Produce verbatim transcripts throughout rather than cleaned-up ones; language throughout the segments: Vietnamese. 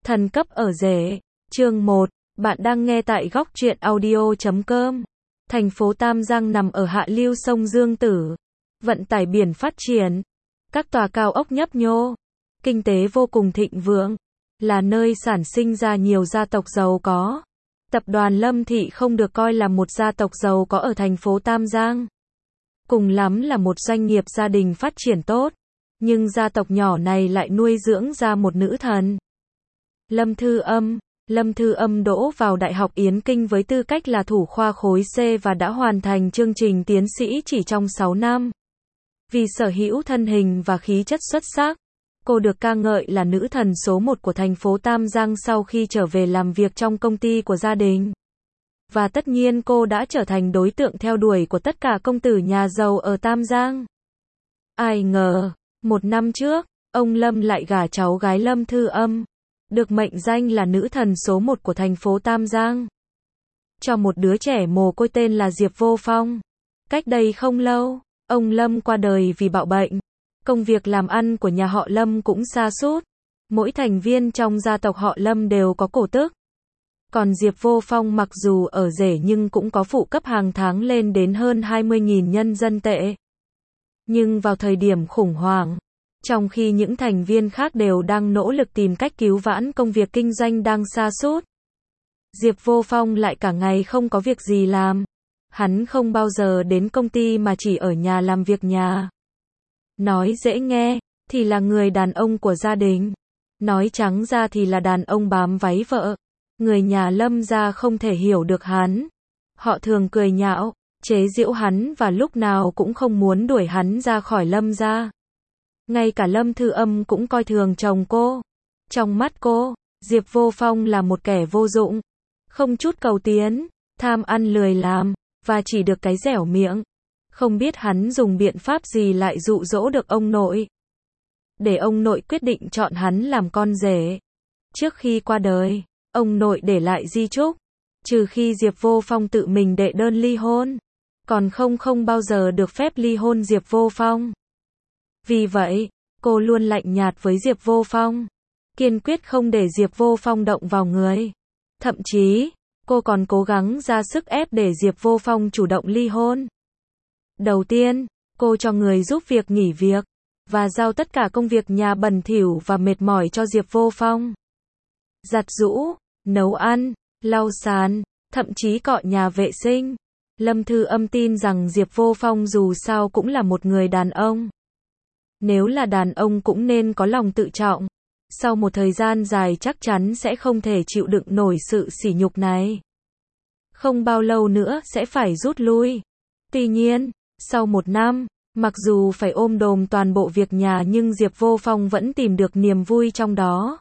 Thần cấp ở rể. Chương một. Bạn đang nghe tại góc truyện audio chấm com. Thành phố Tam Giang nằm ở hạ lưu sông Dương Tử. Vận tải biển phát triển. Các tòa cao ốc nhấp nhô. Kinh tế vô cùng thịnh vượng. Là nơi sản sinh ra nhiều gia tộc giàu có. Tập đoàn Lâm Thị không được coi là một gia tộc giàu có ở thành phố Tam Giang. Cùng lắm là một doanh nghiệp gia đình phát triển tốt. Nhưng gia tộc nhỏ này lại nuôi dưỡng ra một nữ thần. Lâm Thư Âm. Lâm Thư Âm đỗ vào Đại học Yến Kinh với tư cách là thủ khoa khối C và đã hoàn thành chương trình tiến sĩ chỉ trong sáu năm. Vì sở hữu thân hình và khí chất xuất sắc, cô được ca ngợi là nữ thần số một của thành phố Tam Giang sau khi trở về làm việc trong công ty của gia đình. Và tất nhiên cô đã trở thành đối tượng theo đuổi của tất cả công tử nhà giàu ở Tam Giang. Ai ngờ, một năm trước, ông Lâm lại gả cháu gái Lâm Thư Âm, được mệnh danh là nữ thần số một của thành phố Tam Giang, cho một đứa trẻ mồ côi tên là Diệp Vô Phong. Cách đây không lâu, ông Lâm qua đời vì bạo bệnh. Công việc làm ăn của nhà họ Lâm cũng sa sút. Mỗi thành viên trong gia tộc họ Lâm đều có cổ tức. Còn Diệp Vô Phong mặc dù ở rể nhưng cũng có phụ cấp hàng tháng lên đến hơn hai mươi nghìn nhân dân tệ. Nhưng vào thời điểm khủng hoảng, trong khi những thành viên khác đều đang nỗ lực tìm cách cứu vãn công việc kinh doanh đang sa sút, Diệp Vô Phong lại cả ngày không có việc gì làm. Hắn không bao giờ đến công ty mà chỉ ở nhà làm việc nhà. Nói dễ nghe, thì là người đàn ông của gia đình. Nói trắng ra thì là đàn ông bám váy vợ. Người nhà Lâm gia không thể hiểu được hắn. Họ thường cười nhạo, chế giễu hắn và lúc nào cũng không muốn đuổi hắn ra khỏi Lâm gia. Ngay cả Lâm Thư Âm cũng coi thường chồng cô. Trong mắt cô, Diệp Vô Phong là một kẻ vô dụng, không chút cầu tiến, tham ăn lười làm, và chỉ được cái dẻo miệng. Không biết hắn dùng biện pháp gì lại dụ dỗ được ông nội, để ông nội quyết định chọn hắn làm con rể. Trước khi qua đời, ông nội để lại di chúc, trừ khi Diệp Vô Phong tự mình đệ đơn ly hôn, còn không không bao giờ được phép ly hôn Diệp Vô Phong. Vì vậy, cô luôn lạnh nhạt với Diệp Vô Phong, kiên quyết không để Diệp Vô Phong động vào người. Thậm chí, cô còn cố gắng ra sức ép để Diệp Vô Phong chủ động ly hôn. Đầu tiên, cô cho người giúp việc nghỉ việc, và giao tất cả công việc nhà bẩn thỉu và mệt mỏi cho Diệp Vô Phong. Giặt giũ, nấu ăn, lau sàn, thậm chí cọ nhà vệ sinh. Lâm Thư Âm tin rằng Diệp Vô Phong dù sao cũng là một người đàn ông. Nếu là đàn ông cũng nên có lòng tự trọng. Sau một thời gian dài chắc chắn sẽ không thể chịu đựng nổi sự sỉ nhục này. Không bao lâu nữa sẽ phải rút lui. Tuy nhiên, sau một năm, mặc dù phải ôm đồm toàn bộ việc nhà nhưng Diệp Vô Phong vẫn tìm được niềm vui trong đó.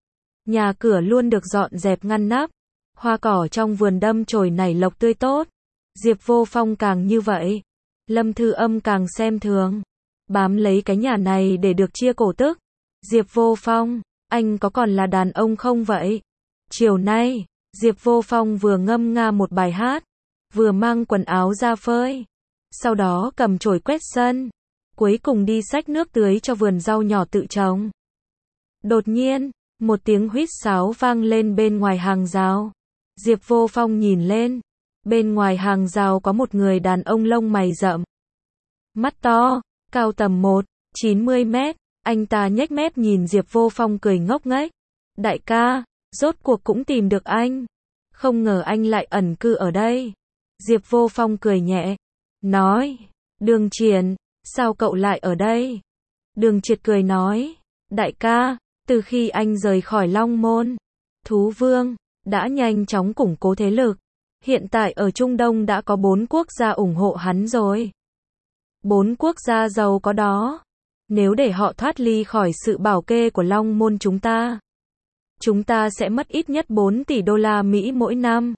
Nhà cửa luôn được dọn dẹp ngăn nắp, hoa cỏ trong vườn đâm chồi nảy lộc tươi tốt. Diệp Vô Phong càng như vậy, Lâm Thư Âm càng xem thường, bám lấy cái nhà này để được chia cổ tức. Diệp Vô Phong, anh có còn là đàn ông không vậy? Chiều nay, Diệp Vô Phong vừa ngâm nga một bài hát, vừa mang quần áo ra phơi, sau đó cầm chổi quét sân, cuối cùng đi xách nước tưới cho vườn rau nhỏ tự trồng. Đột nhiên, một tiếng huýt sáo vang lên bên ngoài hàng rào. Diệp Vô Phong nhìn lên, bên ngoài hàng rào có một người đàn ông lông mày rậm, mắt to, cao tầm một chín mươi mét. Anh ta nhếch mép nhìn Diệp Vô Phong cười ngốc nghếch. Đại ca, rốt cuộc cũng tìm được anh. Không ngờ anh lại ẩn cư ở đây. Diệp Vô Phong cười nhẹ, nói, Đường Triển, sao cậu lại ở đây? Đường Triệt cười nói, đại ca, từ khi anh rời khỏi Long Môn, Thú Vương đã nhanh chóng củng cố thế lực. Hiện tại ở Trung Đông đã có bốn quốc gia ủng hộ hắn rồi. Bốn quốc gia giàu có đó. Nếu để họ thoát ly khỏi sự bảo kê của Long Môn chúng ta, chúng ta sẽ mất ít nhất bốn tỷ đô la Mỹ mỗi năm.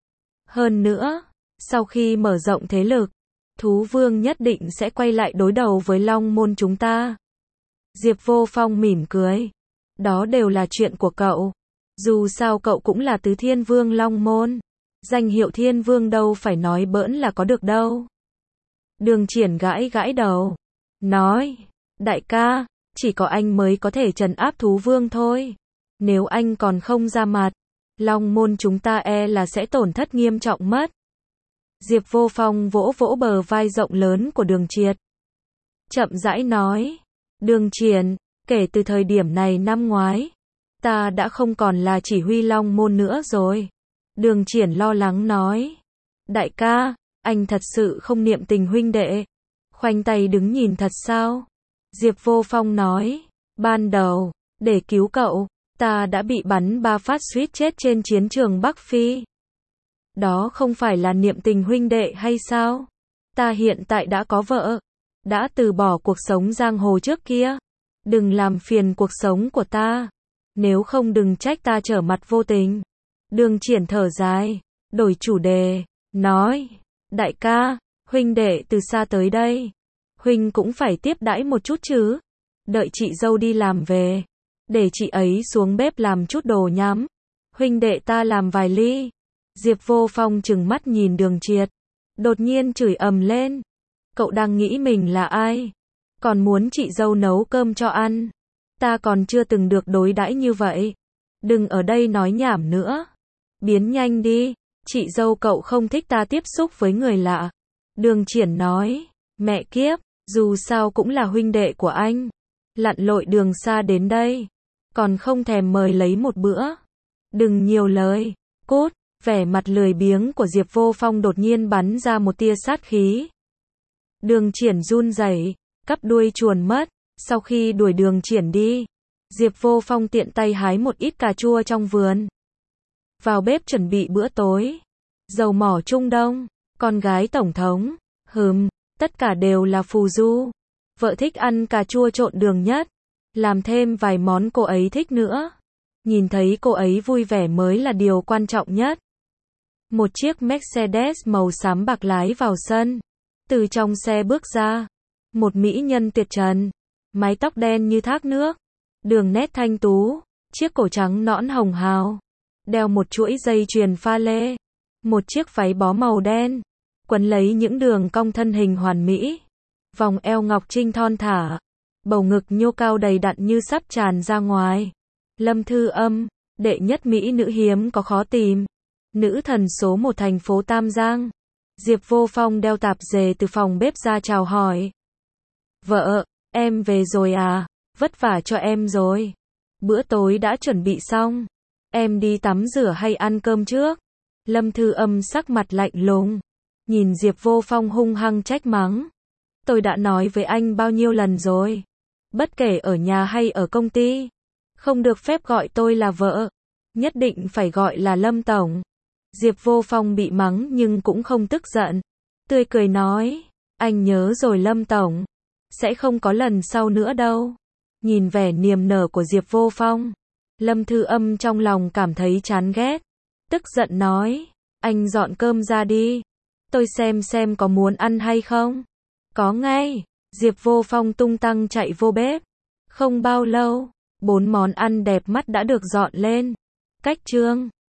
Hơn nữa, sau khi mở rộng thế lực, Thú Vương nhất định sẽ quay lại đối đầu với Long Môn chúng ta. Diệp Vô Phong mỉm cười. Đó đều là chuyện của cậu. Dù sao cậu cũng là Tứ Thiên Vương Long Môn. Danh hiệu Thiên Vương đâu phải nói bỡn là có được đâu. Đường Triển gãi gãi đầu, nói, đại ca, chỉ có anh mới có thể trấn áp Thú Vương thôi. Nếu anh còn không ra mặt, Long Môn chúng ta e là sẽ tổn thất nghiêm trọng mất. Diệp Vô Phong vỗ vỗ bờ vai rộng lớn của Đường Triệt. Chậm rãi nói, Đường Triển, kể từ thời điểm này năm ngoái, ta đã không còn là chỉ huy Long Môn nữa rồi. Đường Triển lo lắng nói, đại ca, anh thật sự không niệm tình huynh đệ. Khoanh tay đứng nhìn thật sao? Diệp Vô Phong nói, ban đầu, để cứu cậu, ta đã bị bắn ba phát suýt chết trên chiến trường Bắc Phi. Đó không phải là niệm tình huynh đệ hay sao? Ta hiện tại đã có vợ, đã từ bỏ cuộc sống giang hồ trước kia. Đừng làm phiền cuộc sống của ta, nếu không đừng trách ta trở mặt vô tình. Đường Triển thở dài, đổi chủ đề, nói, đại ca, huynh đệ từ xa tới đây, huynh cũng phải tiếp đãi một chút chứ. Đợi chị dâu đi làm về, để chị ấy xuống bếp làm chút đồ nhắm, huynh đệ ta làm vài ly. Diệp Vô Phong trừng mắt nhìn Đường Triệt, đột nhiên chửi ầm lên, cậu đang nghĩ mình là ai? Còn muốn chị dâu nấu cơm cho ăn? Ta còn chưa từng được đối đãi như vậy. Đừng ở đây nói nhảm nữa, biến nhanh đi, chị dâu cậu không thích ta tiếp xúc với người lạ. Đường Triển nói, mẹ kiếp, dù sao cũng là huynh đệ của anh, lặn lội đường xa đến đây, còn không thèm mời lấy một bữa. Đừng nhiều lời, cút. Vẻ mặt lười biếng của Diệp Vô Phong đột nhiên bắn ra một tia sát khí. Đường Triển run rẩy, cắp đuôi chuồn mất. Sau khi đuổi Đường Triển đi, Diệp Vô Phong tiện tay hái một ít cà chua trong vườn, vào bếp chuẩn bị bữa tối. Dầu mỏ Trung Đông, con gái tổng thống, hừm, tất cả đều là phù du. Vợ thích ăn cà chua trộn đường nhất, làm thêm vài món cô ấy thích nữa. Nhìn thấy cô ấy vui vẻ mới là điều quan trọng nhất. Một chiếc Mercedes màu xám bạc lái vào sân. Từ trong xe bước ra một mỹ nhân tuyệt trần, mái tóc đen như thác nước, đường nét thanh tú, chiếc cổ trắng nõn hồng hào, đeo một chuỗi dây chuyền pha lê, một chiếc váy bó màu đen, quấn lấy những đường cong thân hình hoàn mỹ, vòng eo ngọc trinh thon thả, bầu ngực nhô cao đầy đặn như sắp tràn ra ngoài. Lâm Thư Âm, đệ nhất mỹ nữ hiếm có khó tìm, nữ thần số một thành phố Tam Giang. Diệp Vô Phong đeo tạp dề từ phòng bếp ra chào hỏi. Vợ, em về rồi à, vất vả cho em rồi. Bữa tối đã chuẩn bị xong, em đi tắm rửa hay ăn cơm trước? Lâm Thư Âm sắc mặt lạnh lùng, nhìn Diệp Vô Phong hung hăng trách mắng. Tôi đã nói với anh bao nhiêu lần rồi, bất kể ở nhà hay ở công ty, không được phép gọi tôi là vợ, nhất định phải gọi là Lâm Tổng. Diệp Vô Phong bị mắng nhưng cũng không tức giận, tươi cười nói, anh nhớ rồi Lâm Tổng, sẽ không có lần sau nữa đâu. Nhìn vẻ niềm nở của Diệp Vô Phong, Lâm Thư Âm trong lòng cảm thấy chán ghét, tức giận nói, anh dọn cơm ra đi, tôi xem xem có muốn ăn hay không. Có ngay. Diệp Vô Phong tung tăng chạy vô bếp. Không bao lâu, bốn món ăn đẹp mắt đã được dọn lên. Cách chương